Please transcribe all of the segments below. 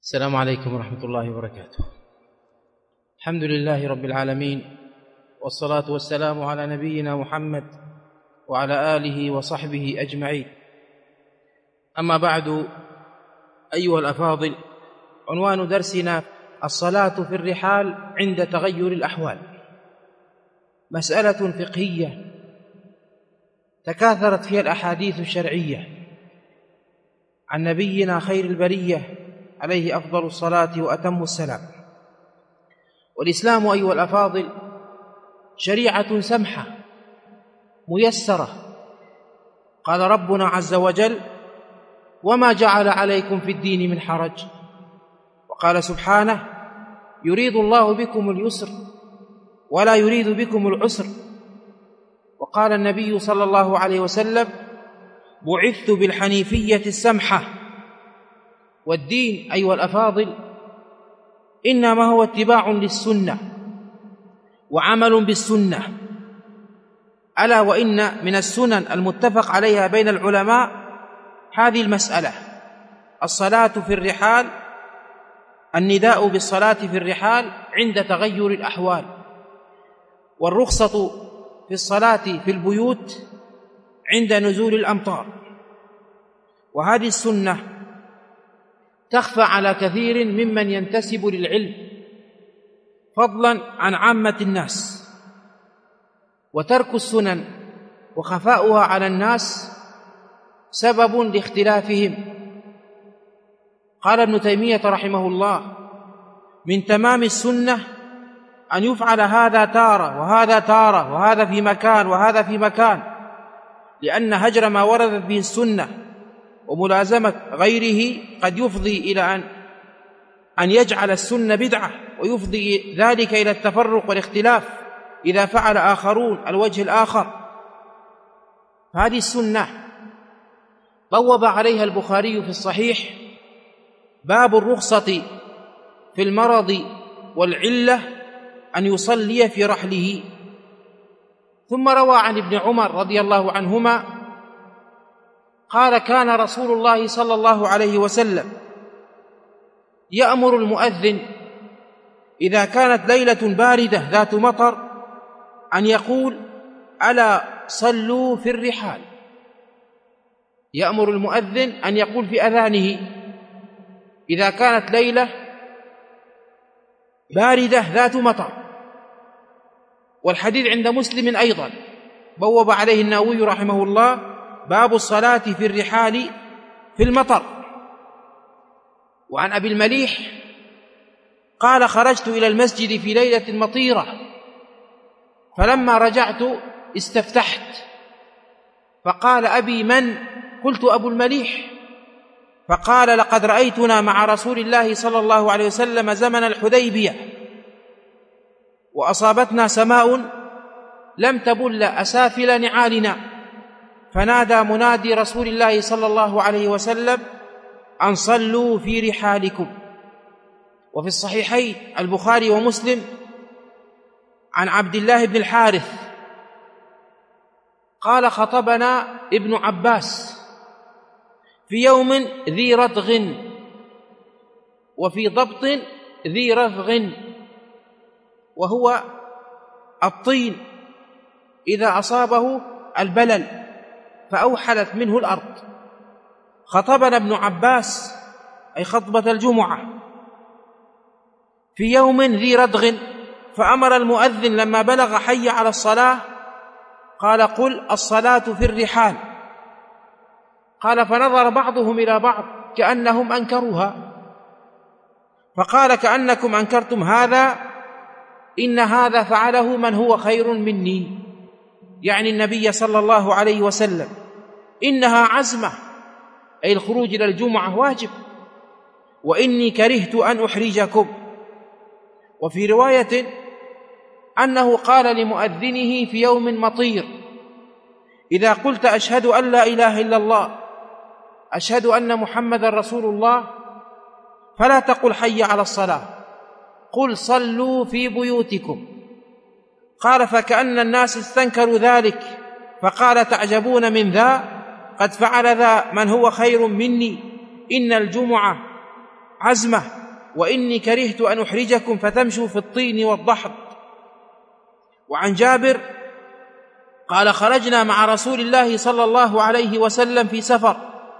السلام عليكم ورحمة الله وبركاته. الحمد لله رب العالمين، والصلاة والسلام على نبينا محمد وعلى آله وصحبه أجمعين. أما بعد، أيها الأفاضل، عنوان درسنا الصلاة في الرحال عند تغير الأحوال. مسألة فقهية تكاثرت فيها الأحاديث الشرعية عن نبينا خير البرية عليه أفضل الصلاة وأتم السلام. والإسلام أيها الأفاضل شريعة سمحة ميسرة. قال ربنا عز وجل: وما جعل عليكم في الدين من حرج. وقال سبحانه: يريد الله بكم اليسر ولا يريد بكم العسر. وقال النبي صلى الله عليه وسلم: بعثت بالحنيفية السمحة. والدين أيها الأفاضل إنما هو اتباع للسنة وعمل بالسنة. ألا وإن من السنن المتفق عليها بين العلماء هذه المسألة: الصلاة في الرحال، النداء بالصلاة في الرحال عند تغير الأحوال، والرخصة في الصلاة في البيوت عند نزول الأمطار. وهذه السنة تخفى على كثير ممن ينتسب للعلم فضلا عن عامة الناس، وترك السنن وخفاؤها على الناس سبب لاختلافهم. قال ابن تيمية رحمه الله: من تمام السنة أن يفعل هذا تارة وهذا تارة، وهذا في مكان وهذا في مكان، لأن هجر ما وردت به السنة وملازمة غيره قد يفضي إلى أن يجعل السنة بدعة، ويفضي ذلك إلى التفرق والاختلاف إذا فعل آخرون الوجه الآخر. هذه السنة بوب عليها البخاري في الصحيح باب الرخصة في المرض والعلة أن يصلي في رحله. ثم روى عن ابن عمر رضي الله عنهما قال: كان رسول الله صلى الله عليه وسلم يأمر المؤذن إذا كانت ليلة باردة ذات مطر أن يقول: ألا صلوا في الرحال. يأمر المؤذن أن يقول في أذانه إذا كانت ليلة باردة ذات مطر. والحديث عند مسلم أيضا بوب عليه النووي رحمه الله باب الصلاة في الرحال في المطر. وعن أبي المليح قال: خرجت إلى المسجد في ليلة مطيرة، فلما رجعت استفتحت، فقال: أبي من؟ قلت: أبو المليح. فقال: لقد رأيتنا مع رسول الله صلى الله عليه وسلم زمن الحديبية، وأصابتنا سماء لم تبل أسافل نعالنا، فنادى منادي رسول الله صلى الله عليه وسلم أن صلوا في رحالكم. وفي الصحيحين البخاري ومسلم عن عبد الله بن الحارث قال: خطبنا ابن عباس في يوم ذي ردغ، وفي ضبط ذي رفغ، وهو الطين إذا أصابه البلل فأوحلت منه الأرض. خطبنا ابن عباس أي خطبة الجمعة في يوم ذي ردغ، فأمر المؤذن لما بلغ حي على الصلاة قال: قل الصلاة في الرحال. قال: فنظر بعضهم إلى بعض كأنهم أنكروها، فقال: كأنكم أنكرتم هذا، إن هذا فعله من هو خير مني، يعني النبي صلى الله عليه وسلم. إنها عزمة، أي الخروج إلى الجمعة واجب، وإني كرهت أن أحرجكم. وفي رواية أنه قال لمؤذنه في يوم مطير: إذا قلت أشهد أن لا إله إلا الله، أشهد أن محمد رسول الله، فلا تقل حي على الصلاة، قل صلوا في بيوتكم. قال: فكأن الناس استنكروا ذلك، فقال: تعجبون من ذا؟ قد فعل ذا من هو خير مني، إن الجمعة عزمه: وإني كرهت أن أحرجكم فتمشوا في الطين والضحض. وعن جابر قال: خرجنا مع رسول الله صلى الله عليه وسلم في سفر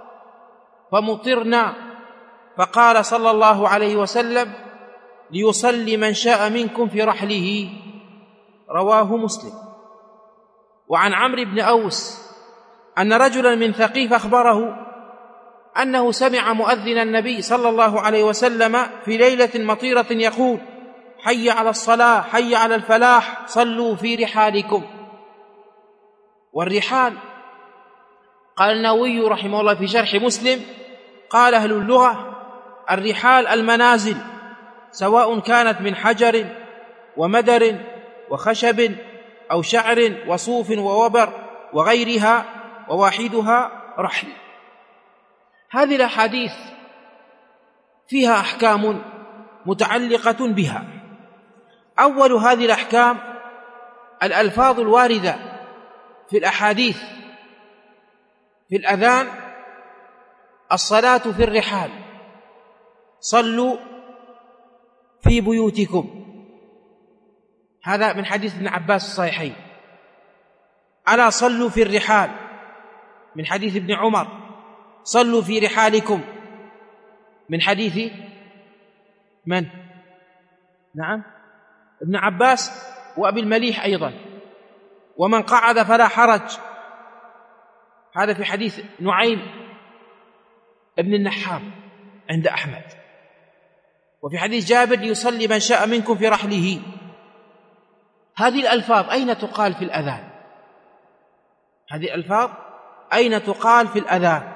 فمطرنا، فقال صلى الله عليه وسلم: ليصلي من شاء منكم في رحله. رواه مسلم. وعن عمرو بن أوس أن رجلا من ثقيف أخبره أنه سمع مؤذن النبي صلى الله عليه وسلم في ليلة مطيرة يقول: حي على الصلاة، حي على الفلاح، صلوا في رحالكم. والرحال، قال النووي رحمه الله في شرح مسلم، قال أهل اللغة: الرحال المنازل، سواء كانت من حجر ومدر وخشب أو شعر وصوف ووبر وغيرها، وواحدها رحل. هذه الأحاديث فيها أحكام متعلقة بها. أول هذه الأحكام الألفاظ الواردة في الأحاديث في الأذان: الصلاة في الرحال، صلوا في بيوتكم. هذا من حديث ابن عباس الصحيحين. ألا صلوا في الرحال، من حديث ابن عمر. صلوا في رحالكم، من حديث من؟ نعم، ابن عباس وأبي المليح أيضا. ومن قعد فلا حرج، هذا في حديث نعيم ابن النحام عند أحمد. وفي حديث جابر: ليصلي من شاء منكم في رحله. هذه الألفاظ أين تقال في الأذان؟ هذه الألفاظ أين تقال في الأذان؟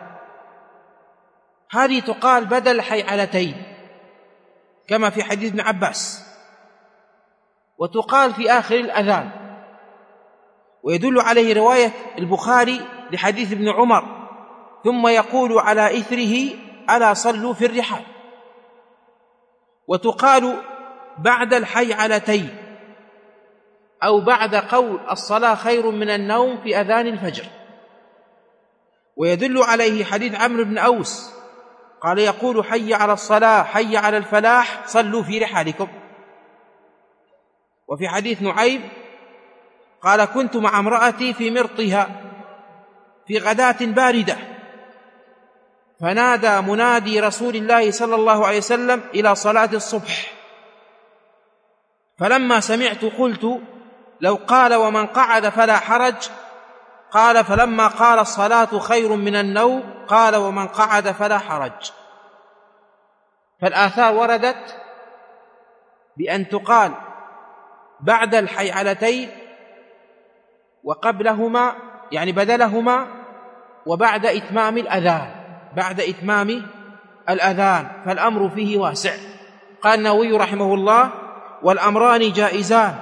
هذه تقال بدل حيعلتين كما في حديث ابن عباس، وتقال في آخر الأذان. ويدل عليه رواية البخاري لحديث ابن عمر: ثم يقول على إثره: ألا صلوا في الرحال. وتقال بعد الحيعلتين أو بعد قول الصلاة خير من النوم في أذان الفجر. ويدل عليه حديث عمرو بن أوس قال: يقول: حي على الصلاة، حي على الفلاح، صلوا في رحالكم. وفي حديث نعيم قال: كنت مع امرأتي في مرطها في غداة باردة، فنادى منادي رسول الله صلى الله عليه وسلم إلى صلاة الصبح، فلما سمعت قلت: لو قال ومن قعد فلا حرج. قال: فلما قال الصلاة خير من النوم قال: ومن قعد فلا حرج. فالآثار وردت بأن تقال بعد الحيعلتين وقبلهما، يعني بدلهما، وبعد إتمام الأذان، بعد إتمام الأذان، فالأمر فيه واسع. قال النووي رحمه الله: والأمران جائزان،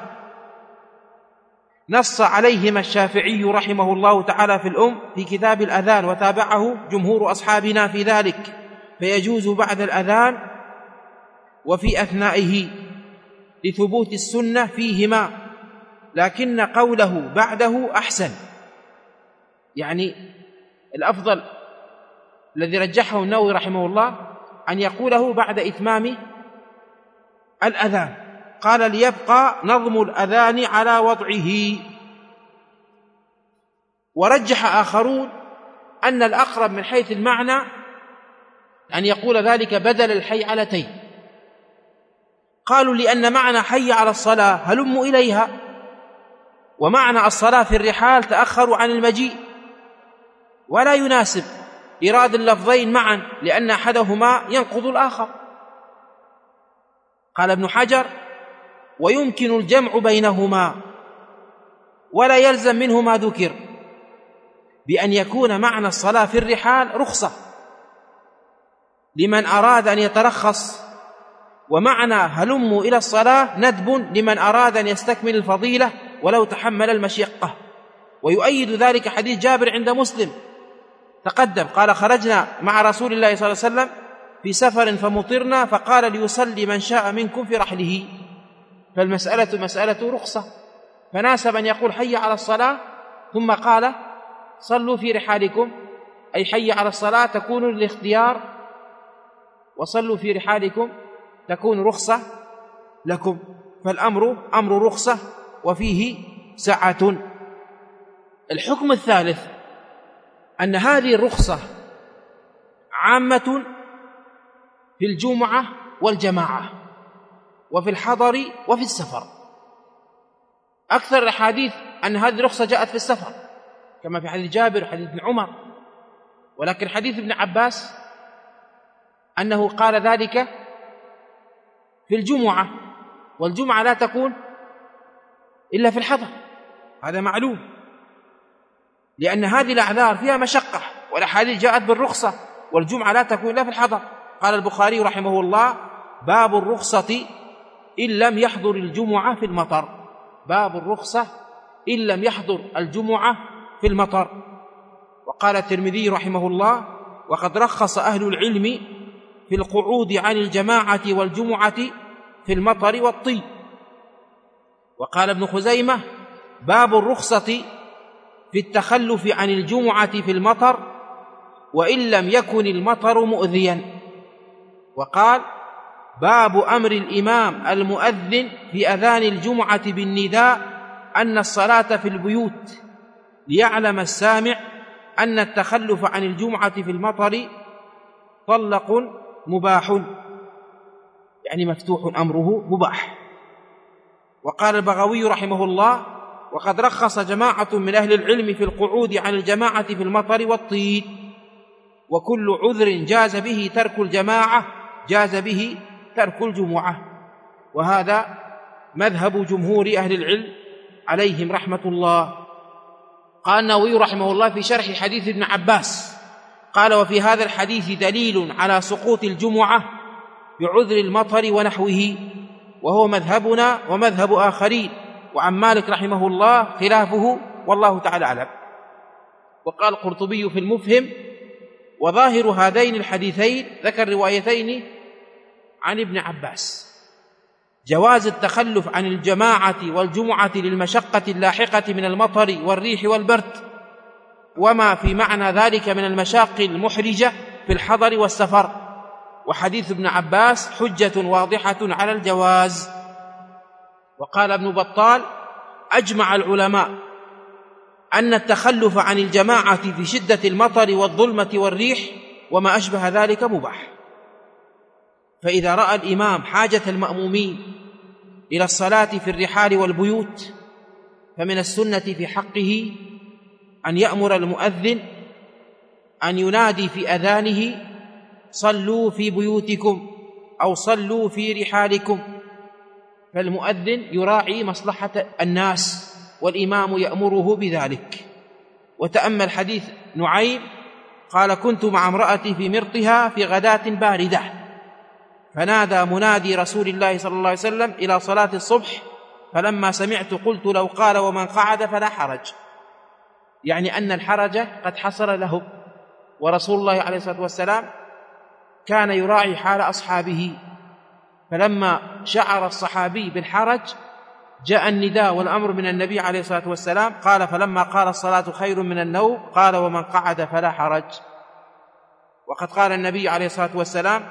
نص عليهما الشافعي رحمه الله تعالى في كتاب الأذان، وتابعه جمهور أصحابنا في ذلك، فيجوز بعد الأذان وفي أثنائه لثبوت السنة فيهما، لكن قوله بعده أحسن، يعني الأفضل الذي رجحه النووي رحمه الله أن يقوله بعد إتمام الأذان. قال: ليبقى نظم الأذان على وضعه. ورجح آخرون أن الأقرب من حيث المعنى أن يقول ذلك بدل الحيعلتين. قالوا: لأن معنى حي على الصلاة هلموا إليها، ومعنى الصلاة في الرحال تأخروا عن المجيء، ولا يناسب إيراد اللفظين معا لأن أحدهما ينقض الآخر. قال ابن حجر: ويمكن الجمع بينهما، ولا يلزم منه ما ذكر، بأن يكون معنى الصلاة في الرحال رخصة لمن أراد أن يترخص، ومعنى هلموا إلى الصلاة ندب لمن أراد أن يستكمل الفضيلة ولو تحمل المشقة. ويؤيد ذلك حديث جابر عند مسلم تقدم، قال: خرجنا مع رسول الله صلى الله عليه وسلم في سفر فمطرنا، فقال: ليصلي من شاء منكم في رحله. فالمسألة مسألة رخصة، فناسب أن يقول حي على الصلاة ثم قال: صلوا في رحالكم، أي حي على الصلاة تكون للاختيار وصلوا في رحالكم تكون رخصة لكم. فالأمر أمر رخصة وفيه سعة. الحكم الثالث أن هذه الرخصة عامة في الجمعة والجماعة وفي الحضر وفي السفر. أكثر الأحاديث أن هذه الرخصة جاءت في السفر كما في حديث جابر وحديث ابن عمر، ولكن حديث ابن عباس أنه قال ذلك في الجمعة، والجمعة لا تكون إلا في الحضر، هذا معلوم، لأن هذه الأعذار فيها مشقة، والأحاديث جاءت بالرخصة، والجمعة لا تكون إلا في الحضر. قال البخاري رحمه الله: باب الرخصة إن لم يحضر الجمعة في المطر. باب الرخصة إن لم يحضر الجمعة في المطر. وقال الترمذي رحمه الله: وقد رخص أهل العلم في القعود عن الجماعة والجمعة في المطر والطين. وقال ابن خزيمة: باب الرخصة في التخلف عن الجمعة في المطر وإن لم يكن المطر مؤذيا. وقال: باب أمر الإمام المؤذن في أذان الجمعة بالنداء أن الصلاة في البيوت ليعلم السامع أن التخلف عن الجمعة في المطر طلق مباح، يعني مفتوح أمره مباح. وقال البغوي رحمه الله: وقد رخص جماعة من أهل العلم في القعود عن الجماعة في المطر والطين، وكل عذر جاز به ترك الجماعة جاز به ترك الجمعة. وهذا مذهب جمهور أهل العلم عليهم رحمة الله. قال النووي رحمه الله في شرح حديث ابن عباس قال: وفي هذا الحديث دليل على سقوط الجمعة بعذر المطر ونحوه، وهو مذهبنا ومذهب آخرين، وعن مالك رحمه الله خلافه، والله تعالى أعلم. وقال القرطبي في المفهم: وظاهر هذين الحديثين، ذكر روايتين عن ابن عباس، جواز التخلف عن الجماعة والجمعة للمشقة اللاحقة من المطر والريح والبرد، وما في معنى ذلك من المشاق المحرجة في الحضر والسفر. وحديث ابن عباس حجة واضحة على الجواز. وقال ابن بطال: أجمع العلماء أن التخلف عن الجماعة في شدة المطر والظلمة والريح وما أشبه ذلك مباح. فإذا رأى الإمام حاجة المأمومين إلى الصلاة في الرحال والبيوت، فمن السنة في حقه أن يأمر المؤذن أن ينادي في أذانه: صلوا في بيوتكم أو صلوا في رحالكم. فالمؤذن يراعي مصلحة الناس، والإمام يأمره بذلك. وتأمل حديث نعيم قال: كنت مع امرأتي في مرطها في غداة باردة، فنادى منادي رسول الله صلى الله عليه وسلم إلى صلاة الصبح، فلما سمعت قلت: لو قال ومن قعد فلا حرج، يعني أن الحرج قد حصل له. ورسول الله عليه الصلاة والسلام كان يراعي حال أصحابه، فلما شعر الصحابي بالحرج جاء النداء والأمر من النبي عليه الصلاة والسلام، قال: فلما قال الصلاة خير من النوم قال: ومن قعد فلا حرج. وقد قال النبي عليه الصلاة والسلام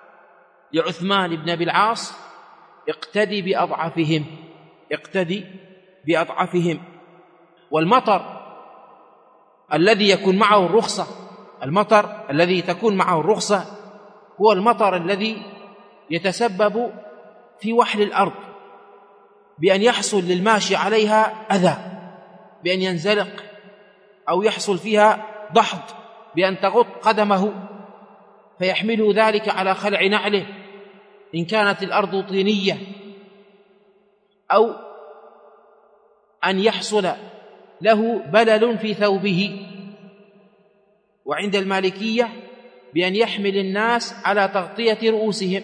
لعثمان بن أبي العاص: اقتدي بأضعفهم، اقتدي بأضعفهم. والمطر الذي يكون معه الرخصة، المطر الذي تكون معه الرخصة هو المطر الذي يتسبب في وحل الأرض، بأن يحصل للماشي عليها أذى، بأن ينزلق، أو يحصل فيها ضحض بأن تغط قدمه فيحمله ذلك على خلع نعله إن كانت الأرض طينية، أو أن يحصل له بلل في ثوبه. وعند المالكية بأن يحمل الناس على تغطية رؤوسهم.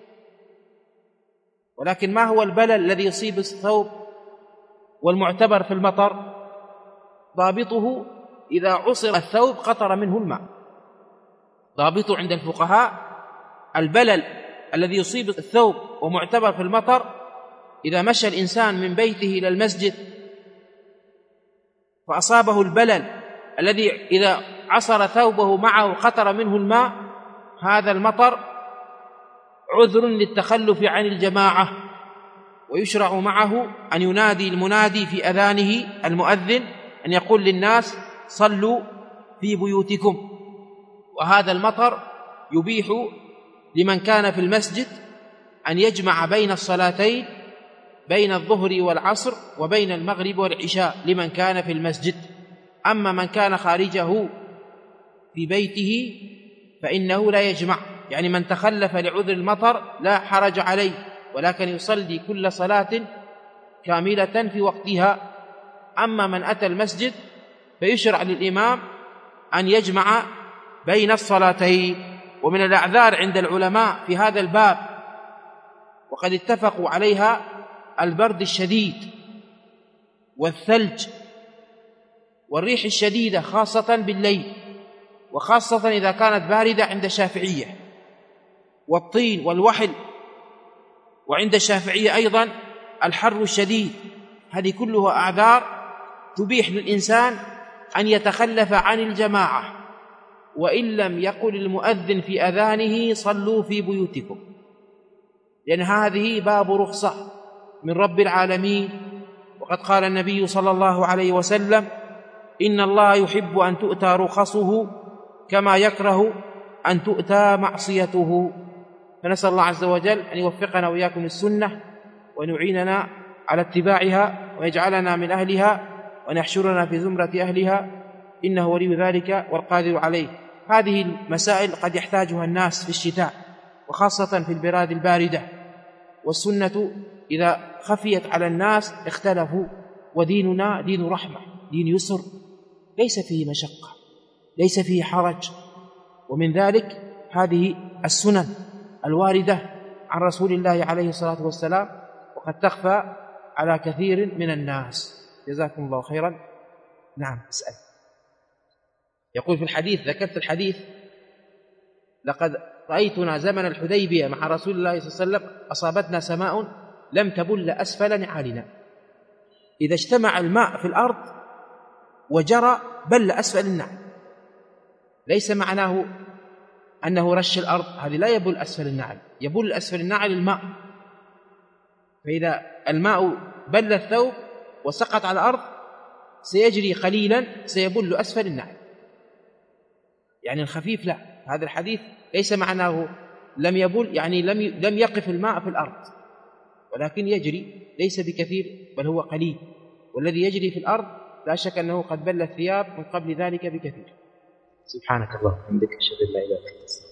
ولكن ما هو البلل الذي يصيب الثوب والمعتبر في المطر؟ ضابطه إذا عصر الثوب قطر منه الماء. ضابطه عند الفقهاء البلل الذي يصيب الثوب ومعتبر في المطر إذا مشى الإنسان من بيته إلى المسجد فأصابه البلل الذي إذا عصر ثوبه معه قطر منه الماء، هذا المطر عذر للتخلف عن الجماعة، ويشرع معه أن ينادي المنادي في أذانه المؤذن أن يقول للناس صلوا في بيوتكم. وهذا المطر يبيح لمن كان في المسجد أن يجمع بين الصلاتين، بين الظهر والعصر وبين المغرب والعشاء لمن كان في المسجد. أما من كان خارجه في بيته فإنه لا يجمع، يعني من تخلف لعذر المطر لا حرج عليه، ولكن يصلي كل صلاة كاملة في وقتها. أما من أتى المسجد فيشرع للإمام أن يجمع بين الصلاتين. ومن الأعذار عند العلماء في هذا الباب وقد اتفقوا عليها البرد الشديد والثلج والريح الشديدة خاصة بالليل، وخاصة إذا كانت باردة عند الشافعية، والطين والوحل، وعند الشافعية أيضا الحر الشديد. هذه كلها أعذار تبيح للإنسان أن يتخلف عن الجماعة، وإن لم يقل المؤذن في أذانه صلوا في بيوتكم، لأن هذه باب رخصة من رب العالمين. وقد قال النبي صلى الله عليه وسلم إن الله يحب أن تؤتى رخصه كما يكره أن تؤتى معصيته. فنسأل الله عز وجل أن يوفقنا وإياكم للسنة، وأن يعيننا على اتباعها، ويجعلنا من أهلها، وأن يحشرنا في زمرة أهلها، إنه ولي ذلك والقادر عليه. هذه المسائل قد يحتاجها الناس في الشتاء، وخاصة في البلاد الباردة، والسنة إذا خفيت على الناس اختلفوا. وديننا دين رحمة، دين يسر، ليس فيه مشقة، ليس فيه حرج. ومن ذلك هذه السنن الواردة عن رسول الله عليه الصلاة والسلام، وقد تخفى على كثير من الناس. جزاكم الله خيرا. نعم، اسأل. يقول في الحديث، ذكرت الحديث: لقد رأيتنا زمن الحديبية مع رسول الله صلى الله عليه وسلم أصابتنا سماء لم تبل أسفل نعالنا. إذا اجتمع الماء في الأرض وجرى بل أسفل النعل، ليس معناه أنه رش الأرض، هذه لا يبل أسفل النعل، يبل أسفل النعل الماء. فإذا الماء بل الثوب وسقط على الأرض سيجري قليلا، سيبل أسفل النعل. يعني الخفيف لا، هذا الحديث ليس معناه لم يبل، يعني لم يقف الماء في الأرض، ولكن يجري، ليس بكثير بل هو قليل. والذي يجري في الأرض لا شك أنه قد بل الثياب من قبل ذلك بكثير. سبحانك اللهم وبحمدك، أشهد أن لا إله إلا أنت.